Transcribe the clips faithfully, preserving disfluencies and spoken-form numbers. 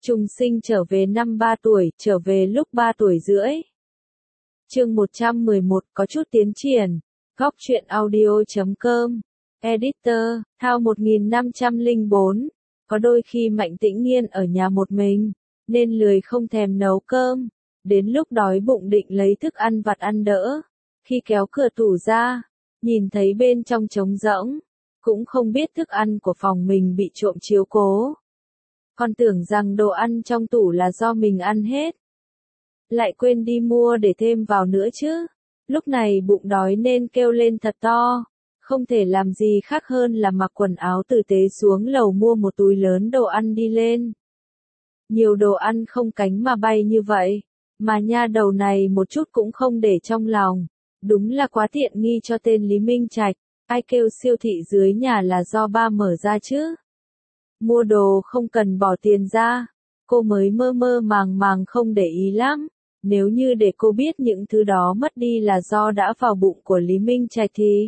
Trùng sinh trở về năm ba tuổi, trở về lúc ba tuổi rưỡi. Chương một trăm mười một, có chút tiến triển. Góc truyện audio chấm com. Editor, Thao một nghìn năm trăm lẻ bốn. Có đôi khi Mạnh Tĩnh Nghiên ở nhà một mình, nên lười không thèm nấu cơm. Đến lúc đói bụng định lấy thức ăn vặt ăn đỡ. Khi kéo cửa tủ ra, nhìn thấy bên trong trống rỗng, cũng không biết thức ăn của phòng mình bị trộm chiếu cố. Còn tưởng rằng đồ ăn trong tủ là do mình ăn hết. Lại quên đi mua để thêm vào nữa chứ. Lúc này bụng đói nên kêu lên thật to. Không thể làm gì khác hơn là mặc quần áo tử tế xuống lầu mua một túi lớn đồ ăn đi lên. Nhiều đồ ăn không cánh mà bay như vậy. Mà nha đầu này một chút cũng không để trong lòng. Đúng là quá tiện nghi cho tên Lý Minh Trạch. Ai kêu siêu thị dưới nhà là do ba mở ra chứ. Mua đồ không cần bỏ tiền ra. Cô mới mơ mơ màng màng không để ý lắm. Nếu như để cô biết những thứ đó mất đi là do đã vào bụng của Lý Minh Trạch thì...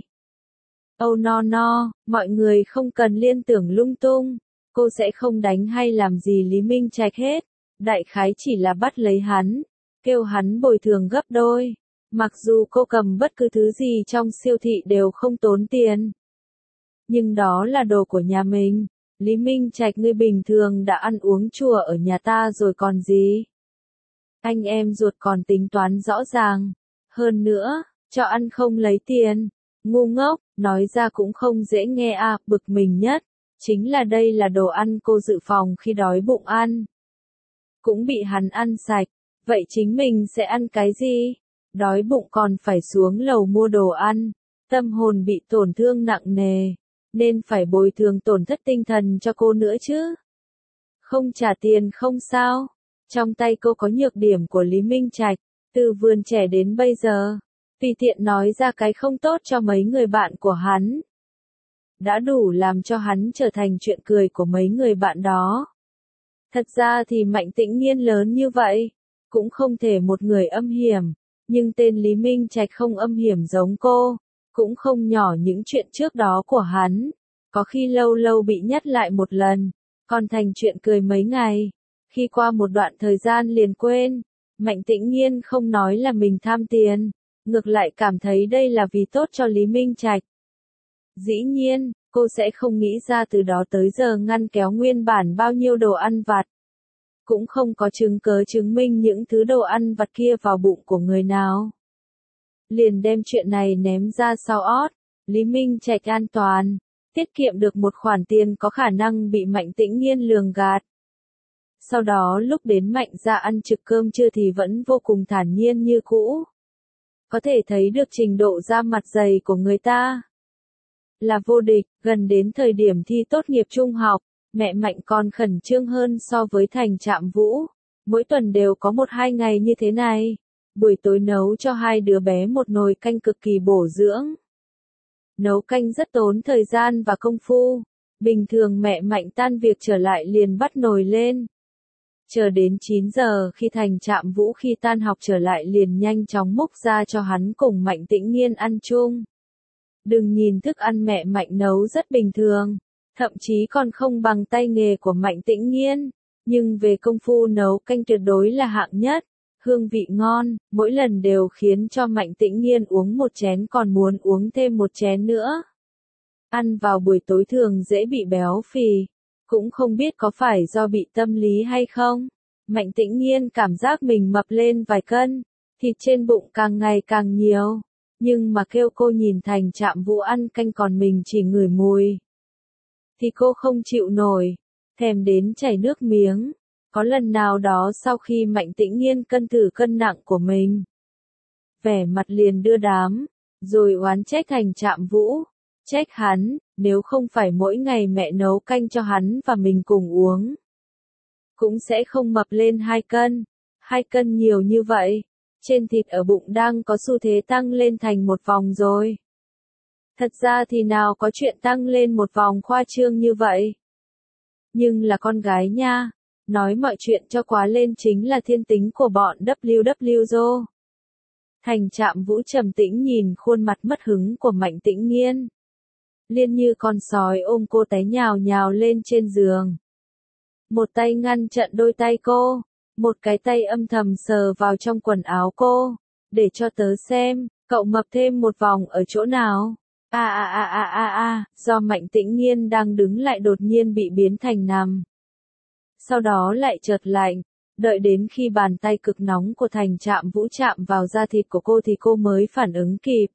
Oh no no, mọi người không cần liên tưởng lung tung. Cô sẽ không đánh hay làm gì Lý Minh Trạch hết. Đại khái chỉ là bắt lấy hắn. Kêu hắn bồi thường gấp đôi. Mặc dù cô cầm bất cứ thứ gì trong siêu thị đều không tốn tiền. Nhưng đó là đồ của nhà mình. Lý Minh Trạch ngươi bình thường đã ăn uống chùa ở nhà ta rồi còn gì. Anh em ruột còn tính toán rõ ràng. Hơn nữa, cho ăn không lấy tiền. Ngu ngốc, nói ra cũng không dễ nghe à, bực mình nhất. Chính là đây là đồ ăn cô dự phòng khi đói bụng ăn. Cũng bị hắn ăn sạch. Vậy chính mình sẽ ăn cái gì? Đói bụng còn phải xuống lầu mua đồ ăn. Tâm hồn bị tổn thương nặng nề. Nên phải bồi thường tổn thất tinh thần cho cô nữa chứ. Không trả tiền không sao. Trong tay cô có nhược điểm của Lý Minh Trạch. Từ vườn trẻ đến bây giờ. Tùy tiện nói ra cái không tốt cho mấy người bạn của hắn. Đã đủ làm cho hắn trở thành chuyện cười của mấy người bạn đó. Thật ra thì Mạnh Tĩnh Nghiên lớn như vậy. Cũng không thể một người âm hiểm. Nhưng tên Lý Minh Trạch không âm hiểm giống cô. Cũng không nhỏ những chuyện trước đó của hắn. Có khi lâu lâu bị nhắc lại một lần. Còn thành chuyện cười mấy ngày. Khi qua một đoạn thời gian liền quên. Mạnh Tĩnh Nghiên không nói là mình tham tiền. Ngược lại cảm thấy đây là vì tốt cho Lý Minh Trạch. Dĩ nhiên, cô sẽ không nghĩ ra từ đó tới giờ ngăn kéo nguyên bản bao nhiêu đồ ăn vặt. Cũng không có chứng cớ chứng minh những thứ đồ ăn vặt kia vào bụng của người nào. Liền đem chuyện này ném ra sau ót. Lý Minh Trạch an toàn. Tiết kiệm được một khoản tiền có khả năng bị Mạnh Tĩnh Nghiên lường gạt. Sau đó lúc đến Mạnh ra ăn trực cơm trưa thì vẫn vô cùng thản nhiên như cũ. Có thể thấy được trình độ da mặt dày của người ta. Là vô địch, gần đến thời điểm thi tốt nghiệp trung học, mẹ Mạnh còn khẩn trương hơn so với Thành Trạm Vũ. Mỗi tuần đều có một hai ngày như thế này. Buổi tối nấu cho hai đứa bé một nồi canh cực kỳ bổ dưỡng. Nấu canh rất tốn thời gian và công phu. Bình thường mẹ Mạnh tan việc trở lại liền bắt nồi lên. Chờ đến chín giờ khi Thành Trạm Vũ khi tan học trở lại liền nhanh chóng múc ra cho hắn cùng Mạnh Tĩnh Nghiên ăn chung. Đừng nhìn thức ăn mẹ Mạnh nấu rất bình thường, thậm chí còn không bằng tay nghề của Mạnh Tĩnh Nghiên, nhưng về công phu nấu canh tuyệt đối là hạng nhất, hương vị ngon, mỗi lần đều khiến cho Mạnh Tĩnh Nghiên uống một chén còn muốn uống thêm một chén nữa. Ăn vào buổi tối thường dễ bị béo phì. Cũng không biết có phải do bị tâm lý hay không. Mạnh Tĩnh Nghiên cảm giác mình mập lên vài cân. Thịt trên bụng càng ngày càng nhiều. Nhưng mà kêu cô nhìn Thành Trạm Vũ ăn canh còn mình chỉ ngửi mùi. Thì cô không chịu nổi. Thèm đến chảy nước miếng. Có lần nào đó sau khi Mạnh Tĩnh Nghiên cân thử cân nặng của mình. Vẻ mặt liền đưa đám. Rồi oán trách Thành Trạm Vũ. Trách hắn, nếu không phải mỗi ngày mẹ nấu canh cho hắn và mình cùng uống. Cũng sẽ không mập lên hai cân. Hai cân nhiều như vậy. Trên thịt ở bụng đang có xu thế tăng lên thành một vòng rồi. Thật ra thì nào có chuyện tăng lên một vòng khoa trương như vậy. Nhưng là con gái nha. Nói mọi chuyện cho quá lên chính là thiên tính của bọn W W Dô. Thành Trạm Vũ trầm tĩnh nhìn khuôn mặt mất hứng của Mạnh Tĩnh Nghiên. Liên như con sói ôm cô té nhào nhào lên trên giường. Một tay ngăn chặn đôi tay cô, một cái tay âm thầm sờ vào trong quần áo cô, để cho tớ xem, cậu mập thêm một vòng ở chỗ nào. A a a a a a, do Mạnh Tĩnh Nghiên đang đứng lại đột nhiên bị biến thành nằm. Sau đó lại chợt lạnh, đợi đến khi bàn tay cực nóng của Thành Trạm Vũ chạm vào da thịt của cô thì cô mới phản ứng kịp.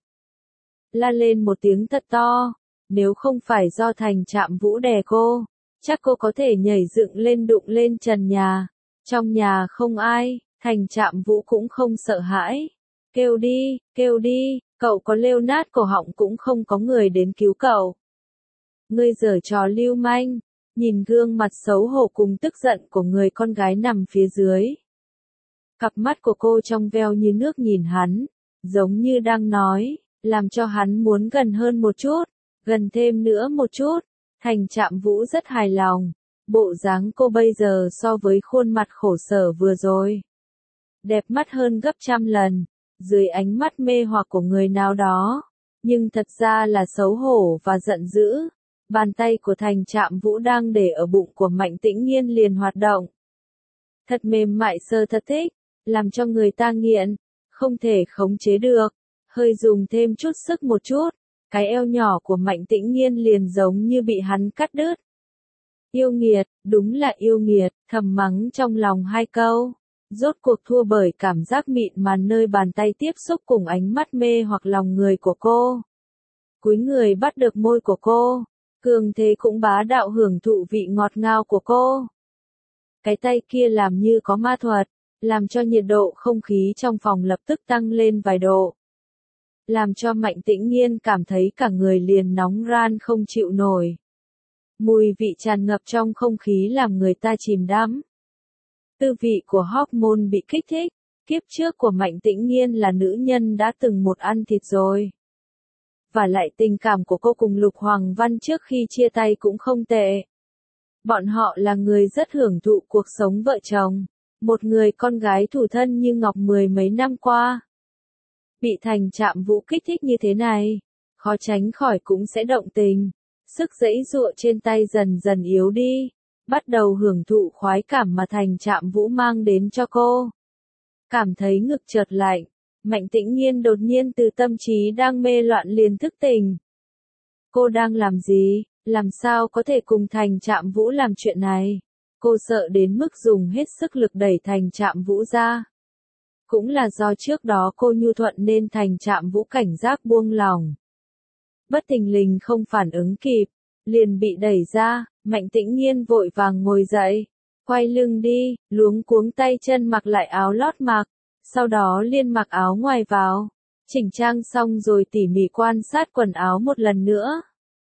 La lên một tiếng thật to, nếu không phải do Thành Trạm Vũ đè cô, chắc cô có thể nhảy dựng lên đụng lên trần nhà. Trong nhà không ai, Thành Trạm Vũ cũng không sợ hãi. Kêu đi, kêu đi, cậu có lêu nát cổ họng cũng không có người đến cứu cậu. Ngươi giở trò lưu manh, nhìn gương mặt xấu hổ cùng tức giận của người con gái nằm phía dưới. Cặp mắt của cô trong veo như nước nhìn hắn, giống như đang nói, làm cho hắn muốn gần hơn một chút, gần thêm nữa một chút. Thành Trạm Vũ rất hài lòng, bộ dáng cô bây giờ so với khuôn mặt khổ sở vừa rồi, đẹp mắt hơn gấp trăm lần, dưới ánh mắt mê hoặc của người nào đó, nhưng thật ra là xấu hổ và giận dữ. Bàn tay của Thành Trạm Vũ đang để ở bụng của Mạnh Tĩnh Nghiên liền hoạt động. Thật mềm mại sờ thật thích, làm cho người ta nghiện, không thể khống chế được, hơi dùng thêm chút sức một chút, cái eo nhỏ của Mạnh Tĩnh Nghiên liền giống như bị hắn cắt đứt. Yêu nghiệt, đúng là yêu nghiệt, thầm mắng trong lòng hai câu. Rốt cuộc thua bởi cảm giác mịn màn nơi bàn tay tiếp xúc cùng ánh mắt mê hoặc lòng người của cô. Cúi người bắt được môi của cô, cường thế cũng bá đạo hưởng thụ vị ngọt ngào của cô. Cái tay kia làm như có ma thuật, làm cho nhiệt độ không khí trong phòng lập tức tăng lên vài độ. Làm cho Mạnh Tĩnh Nghiên cảm thấy cả người liền nóng ran không chịu nổi. Mùi vị tràn ngập trong không khí làm người ta chìm đắm. Tư vị của hormone bị kích thích, kiếp trước của Mạnh Tĩnh Nghiên là nữ nhân đã từng một ăn thịt rồi. Và lại tình cảm của cô cùng Lục Hoàng Văn trước khi chia tay cũng không tệ. Bọn họ là người rất hưởng thụ cuộc sống vợ chồng, một người con gái thủ thân như ngọc mười mấy năm qua. Bị Thành Trạm Vũ kích thích như thế này, khó tránh khỏi cũng sẽ động tình, sức giãy giụa trên tay dần dần yếu đi, bắt đầu hưởng thụ khoái cảm mà Thành Trạm Vũ mang đến cho cô. Cảm thấy ngực chợt lạnh, Mạnh Tĩnh Nghiên đột nhiên từ tâm trí đang mê loạn liền thức tỉnh. Cô đang làm gì, làm sao có thể cùng Thành Trạm Vũ làm chuyện này? Cô sợ đến mức dùng hết sức lực đẩy Thành Trạm Vũ ra. Cũng là do trước đó cô nhu thuận nên Thành Trạm Vũ cảnh giác buông lỏng. Bất thình lình không phản ứng kịp, liền bị đẩy ra, Mạnh Tĩnh Nghiên vội vàng ngồi dậy, quay lưng đi, luống cuống tay chân mặc lại áo lót mặc, sau đó liên mặc áo ngoài vào, chỉnh trang xong rồi tỉ mỉ quan sát quần áo một lần nữa.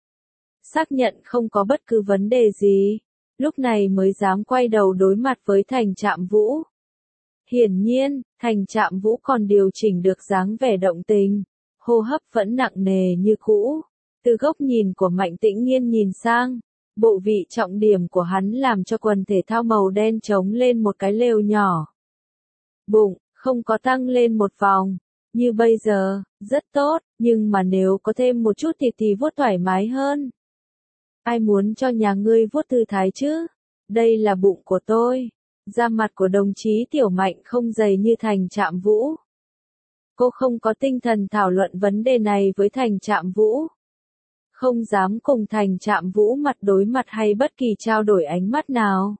Xác nhận không có bất cứ vấn đề gì, lúc này mới dám quay đầu đối mặt với Thành Trạm Vũ. Hiển nhiên, Thành Trạm Vũ còn điều chỉnh được dáng vẻ động tình, hô hấp vẫn nặng nề như cũ. Từ góc nhìn của Mạnh Tĩnh Nghiên nhìn sang, bộ vị trọng điểm của hắn làm cho quần thể thao màu đen trống lên một cái lều nhỏ. Bụng, không có tăng lên một vòng, như bây giờ, rất tốt, nhưng mà nếu có thêm một chút thịt thì vuốt thoải mái hơn. Ai muốn cho nhà ngươi vuốt thư thái chứ? Đây là bụng của tôi. Da mặt của đồng chí Tiểu Mạnh không dày như Thành Trạm Vũ. Cô không có tinh thần thảo luận vấn đề này với Thành Trạm Vũ. Không dám cùng Thành Trạm Vũ mặt đối mặt hay bất kỳ trao đổi ánh mắt nào.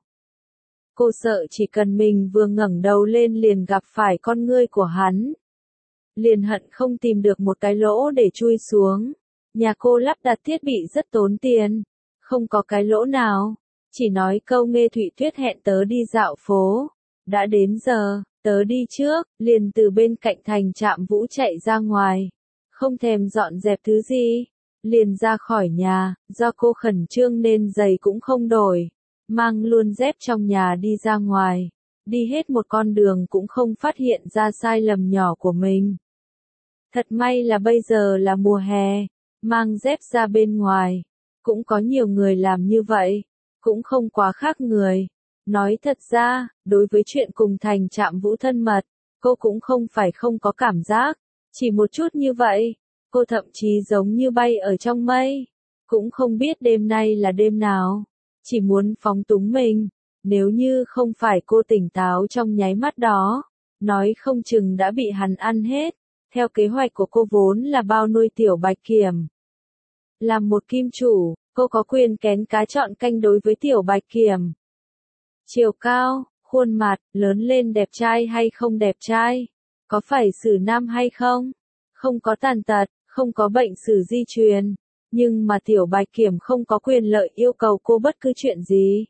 Cô sợ chỉ cần mình vừa ngẩng đầu lên liền gặp phải con ngươi của hắn. Liền hận không tìm được một cái lỗ để chui xuống. Nhà cô lắp đặt thiết bị rất tốn tiền. Không có cái lỗ nào. Chỉ nói câu Nghe Thụy Tuyết hẹn tớ đi dạo phố. Đã đến giờ, tớ đi trước, liền từ bên cạnh Thành Trạm Vũ chạy ra ngoài. Không thèm dọn dẹp thứ gì. Liền ra khỏi nhà, do cô khẩn trương nên giày cũng không đổi. Mang luôn dép trong nhà đi ra ngoài. Đi hết một con đường cũng không phát hiện ra sai lầm nhỏ của mình. Thật may là bây giờ là mùa hè. Mang dép ra bên ngoài. Cũng có nhiều người làm như vậy. Cũng không quá khác người. Nói thật ra, đối với chuyện cùng Thành Trạm Vũ thân mật, cô cũng không phải không có cảm giác. Chỉ một chút như vậy, cô thậm chí giống như bay ở trong mây. Cũng không biết đêm nay là đêm nào. Chỉ muốn phóng túng mình. Nếu như không phải cô tỉnh táo trong nháy mắt đó, nói không chừng đã bị hắn ăn hết. Theo kế hoạch của cô vốn là bao nuôi Tiểu Bạch Kiểm. Làm một kim chủ, cô có quyền kén cá chọn canh đối với Tiểu Bạch Kiểm. Chiều cao, khuôn mặt, lớn lên đẹp trai hay không đẹp trai, có phải xử nam hay không, không có tàn tật, không có bệnh sử di truyền, nhưng mà Tiểu Bạch Kiểm không có quyền lợi yêu cầu cô bất cứ chuyện gì.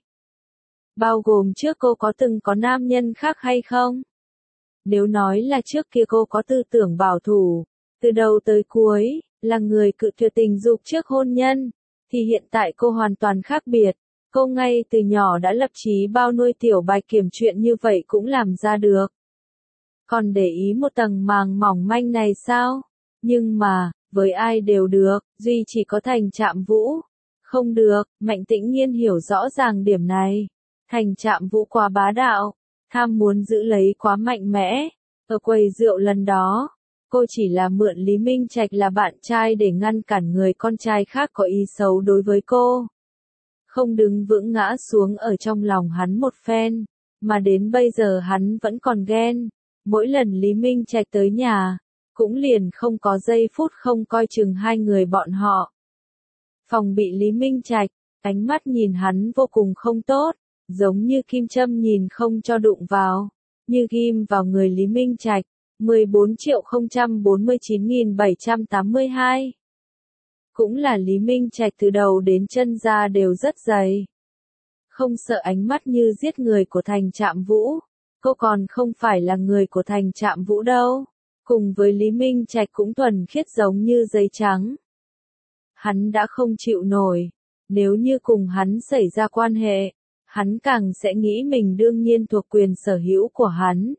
Bao gồm trước cô có từng có nam nhân khác hay không? Nếu nói là trước kia cô có tư tưởng bảo thủ, từ đầu tới cuối, là người cự tuyệt tình dục trước hôn nhân, thì hiện tại cô hoàn toàn khác biệt. Cô ngay từ nhỏ đã lập chí bao nuôi Tiểu Bạch Kiểm, chuyện như vậy cũng làm ra được. Còn để ý một tầng màng mỏng manh này sao? Nhưng mà, với ai đều được, duy chỉ có Thành Trạm Vũ. Không được, Mạnh Tĩnh Nhiên hiểu rõ ràng điểm này. Thành Trạm Vũ quá bá đạo, tham muốn giữ lấy quá mạnh mẽ. Ở quầy rượu lần đó, cô chỉ là mượn Lý Minh Trạch là bạn trai để ngăn cản người con trai khác có ý xấu đối với cô. Không đứng vững ngã xuống ở trong lòng hắn một phen, mà đến bây giờ hắn vẫn còn ghen. Mỗi lần Lý Minh Trạch tới nhà, cũng liền không có giây phút không coi chừng hai người bọn họ. Phòng bị Lý Minh Trạch, ánh mắt nhìn hắn vô cùng không tốt, giống như kim châm nhìn không cho đụng vào, như ghim vào người Lý Minh Trạch. mười bốn triệu không trăm bốn mươi chín nghìn bảy trăm tám mươi hai. Cũng là Lý Minh Trạch từ đầu đến chân da đều rất dày. Không sợ ánh mắt như giết người của Thành Trạm Vũ, cô còn không phải là người của Thành Trạm Vũ đâu. Cùng với Lý Minh Trạch cũng thuần khiết giống như giấy trắng. Hắn đã không chịu nổi, nếu như cùng hắn xảy ra quan hệ, hắn càng sẽ nghĩ mình đương nhiên thuộc quyền sở hữu của hắn.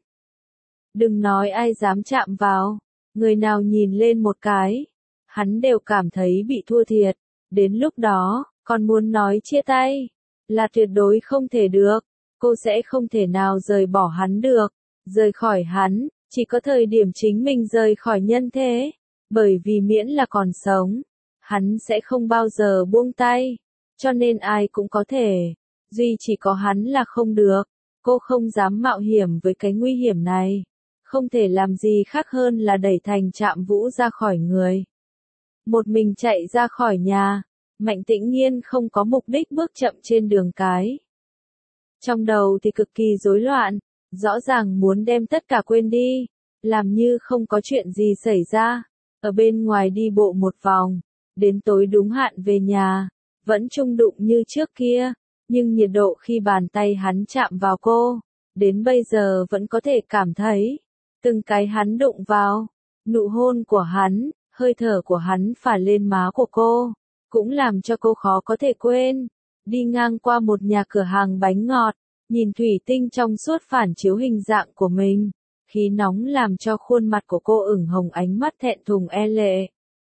Đừng nói ai dám chạm vào, người nào nhìn lên một cái, hắn đều cảm thấy bị thua thiệt. Đến lúc đó, còn muốn nói chia tay, là tuyệt đối không thể được. Cô sẽ không thể nào rời bỏ hắn được. Rời khỏi hắn, chỉ có thời điểm chính mình rời khỏi nhân thế. Bởi vì miễn là còn sống, hắn sẽ không bao giờ buông tay. Cho nên ai cũng có thể, duy chỉ có hắn là không được. Cô không dám mạo hiểm với cái nguy hiểm này. Không thể làm gì khác hơn là đẩy Thành Trạm Vũ ra khỏi người. Một mình chạy ra khỏi nhà, Mạnh Tĩnh Nhiên không có mục đích bước chậm trên đường cái. Trong đầu thì cực kỳ rối loạn, rõ ràng muốn đem tất cả quên đi, làm như không có chuyện gì xảy ra. Ở bên ngoài đi bộ một vòng, đến tối đúng hạn về nhà, vẫn chung đụng như trước kia, nhưng nhiệt độ khi bàn tay hắn chạm vào cô, đến bây giờ vẫn có thể cảm thấy. Từng cái hắn đụng vào, nụ hôn của hắn, hơi thở của hắn phả lên má của cô, cũng làm cho cô khó có thể quên. Đi ngang qua một nhà cửa hàng bánh ngọt, nhìn thủy tinh trong suốt phản chiếu hình dạng của mình, khí nóng làm cho khuôn mặt của cô ửng hồng, ánh mắt thẹn thùng e lệ.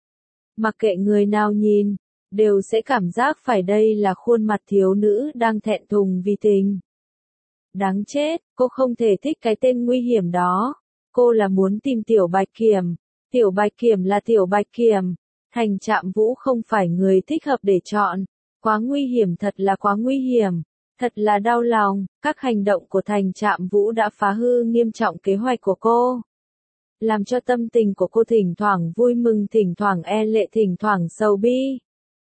Mặc kệ người nào nhìn, đều sẽ cảm giác phải đây là khuôn mặt thiếu nữ đang thẹn thùng vì tình. Đáng chết, cô không thể thích cái tên nguy hiểm đó. Cô là muốn tìm Tiểu Bạch Kiểm. Tiểu Bạch Kiểm là Tiểu Bạch Kiểm. Thành Trạm Vũ không phải người thích hợp để chọn. Quá nguy hiểm, thật là quá nguy hiểm. Thật là đau lòng, các hành động của Thành Trạm Vũ đã phá hư nghiêm trọng kế hoạch của cô. Làm cho tâm tình của cô thỉnh thoảng vui mừng, thỉnh thoảng e lệ, thỉnh thoảng sầu bi.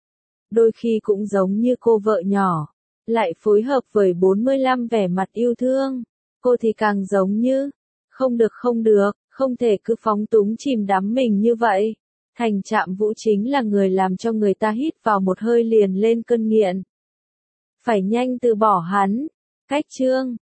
Đôi khi cũng giống như cô vợ nhỏ, lại phối hợp với bốn mươi lăm vẻ mặt yêu thương. Cô thì càng giống như, không được không được, không thể cứ phóng túng chìm đắm mình như vậy. Thành Trạm Vũ chính là người làm cho người ta hít vào một hơi liền lên cơn nghiện. Phải nhanh từ bỏ hắn. Cách chương